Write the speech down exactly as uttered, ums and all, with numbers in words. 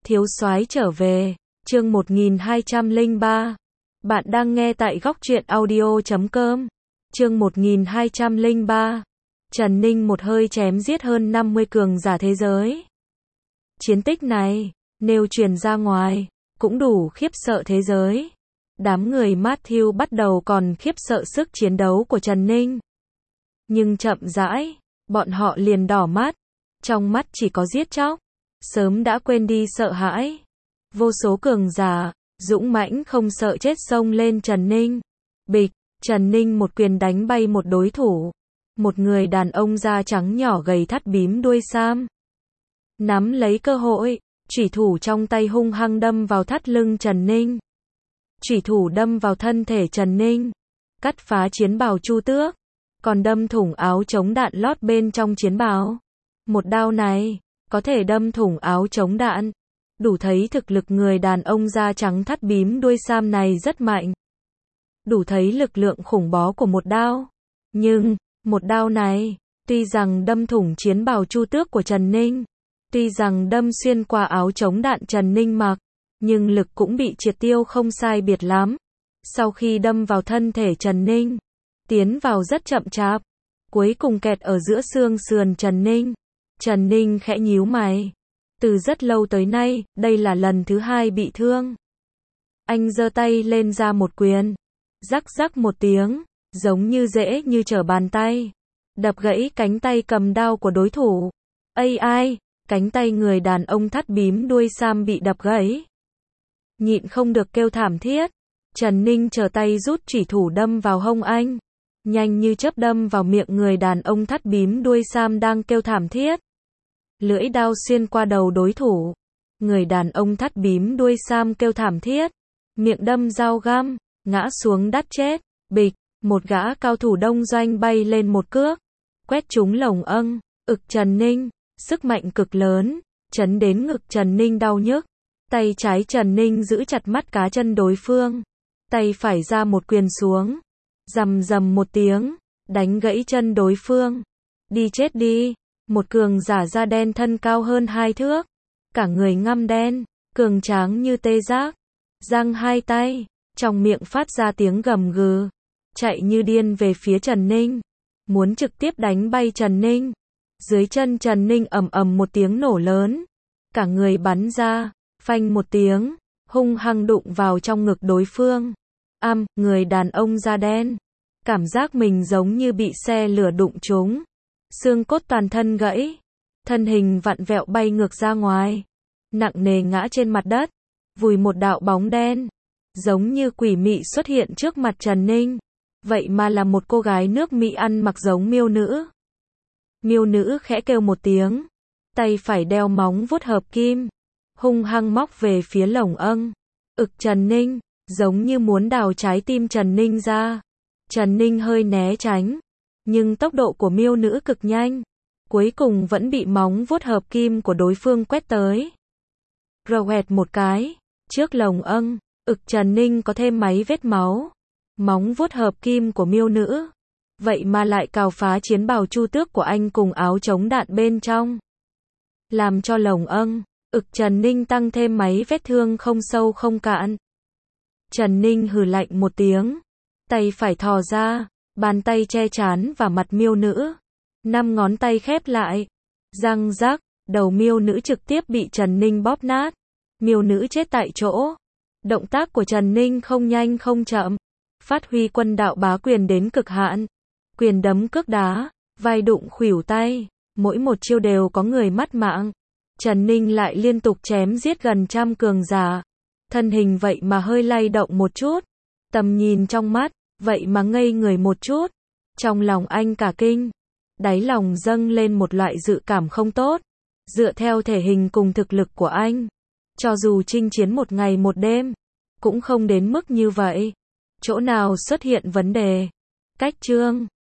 Thiếu soái trở về, chương một nghìn hai trăm lẻ ba. Bạn đang nghe tại góc truyện audio chấm com. Chương một nghìn hai trăm lẻ ba. Trần Ninh một hơi chém giết hơn năm mươi cường giả thế giới. Chiến tích này, nếu truyền ra ngoài, cũng đủ khiếp sợ thế giới. Đám người Matthew bắt đầu còn khiếp sợ sức chiến đấu của Trần Ninh. Nhưng chậm rãi, bọn họ liền đỏ mắt. Trong mắt chỉ có giết chóc. Sớm đã quên đi sợ hãi. Vô số cường giả, dũng mãnh không sợ chết xông lên Trần Ninh. Bịch, Trần Ninh một quyền đánh bay một đối thủ. Một người đàn ông da trắng nhỏ gầy thắt bím đuôi sam. Nắm lấy cơ hội, chủy thủ trong tay hung hăng đâm vào thắt lưng Trần Ninh. Chủy thủ đâm vào thân thể Trần Ninh, cắt phá chiến bào Chu Tước, còn đâm thủng áo chống đạn lót bên trong chiến bào. Một đao này, có thể đâm thủng áo chống đạn. Đủ thấy thực lực người đàn ông da trắng thắt bím đuôi sam này rất mạnh. Đủ thấy lực lượng khủng bố của một đao. Nhưng, một đao này, tuy rằng đâm thủng chiến bào Chu Tước của Trần Ninh, tuy rằng đâm xuyên qua áo chống đạn Trần Ninh mặc, nhưng lực cũng bị triệt tiêu không sai biệt lắm. Sau khi đâm vào thân thể Trần Ninh, tiến vào rất chậm chạp, cuối cùng kẹt ở giữa xương sườn Trần Ninh. Trần Ninh khẽ nhíu mày. Từ rất lâu tới nay, đây là lần thứ hai bị thương. Anh giơ tay lên ra một quyền. Rắc rắc một tiếng, giống như dễ như trở bàn tay. Đập gãy cánh tay cầm đao của đối thủ. Ây ai, cánh tay người đàn ông thắt bím đuôi sam bị đập gãy. Nhịn không được kêu thảm thiết. Trần Ninh trở tay rút chủy thủ đâm vào hông anh. Nhanh như chớp đâm vào miệng người đàn ông thắt bím đuôi sam đang kêu thảm thiết. Lưỡi đao xuyên qua đầu đối thủ. Người đàn ông thắt bím đuôi sam kêu thảm thiết. Miệng đâm dao găm, ngã xuống đất chết. Bịch, một gã cao thủ đông doanh bay lên một cước. Quét trúng lồng âng, ực Trần Ninh. Sức mạnh cực lớn, chấn đến ngực Trần Ninh đau nhức. Tay trái Trần Ninh giữ chặt mắt cá chân đối phương. Tay phải ra một quyền xuống. Rầm rầm một tiếng, đánh gãy chân đối phương. Đi chết đi. Một cường giả da đen thân cao hơn hai thước. Cả người ngăm đen, cường tráng như tê giác. Giang hai tay, trong miệng phát ra tiếng gầm gừ. Chạy như điên về phía Trần Ninh. Muốn trực tiếp đánh bay Trần Ninh. Dưới chân Trần Ninh ầm ầm một tiếng nổ lớn. Cả người bắn ra, phanh một tiếng, hung hăng đụng vào trong ngực đối phương. Am, người đàn ông da đen. Cảm giác mình giống như bị xe lửa đụng trúng. Xương cốt toàn thân gãy. Thân hình vặn vẹo bay ngược ra ngoài. Nặng nề ngã trên mặt đất. Vùi một đạo bóng đen. Giống như quỷ mị xuất hiện trước mặt Trần Ninh. Vậy mà là một cô gái nước Mỹ ăn mặc giống miêu nữ. Miêu nữ khẽ kêu một tiếng. Tay phải đeo móng vuốt hợp kim. Hung hăng móc về phía lồng âng. Ực Trần Ninh. Giống như muốn đào trái tim Trần Ninh ra. Trần Ninh hơi né tránh. Nhưng tốc độ của miêu nữ cực nhanh. Cuối cùng vẫn bị móng vuốt hợp kim của đối phương quét tới. Ròe một cái. Trước lồng âng, ực Trần Ninh có thêm mấy vết máu. Móng vuốt hợp kim của miêu nữ. Vậy mà lại cào phá chiến bào Chu Tước của anh cùng áo chống đạn bên trong. Làm cho lồng âng, ực Trần Ninh tăng thêm mấy vết thương không sâu không cạn. Trần Ninh hừ lạnh một tiếng. Tay phải thò ra. Bàn tay che trán và mặt miêu nữ. Năm ngón tay khép lại. Răng rắc, đầu miêu nữ trực tiếp bị Trần Ninh bóp nát. Miêu nữ chết tại chỗ. Động tác của Trần Ninh không nhanh không chậm. Phát huy quân đạo bá quyền đến cực hạn. Quyền đấm cước đá, vai đụng khuỷu tay. Mỗi một chiêu đều có người mất mạng. Trần Ninh lại liên tục chém giết gần trăm cường giả. Thân hình vậy mà hơi lay động một chút. Tầm nhìn trong mắt. Vậy mà ngây người một chút. Trong lòng anh cả kinh. Đáy lòng dâng lên một loại dự cảm không tốt. Dựa theo thể hình cùng thực lực của anh. Cho dù chinh chiến một ngày một đêm. Cũng không đến mức như vậy. Chỗ nào xuất hiện vấn đề. Cách chương.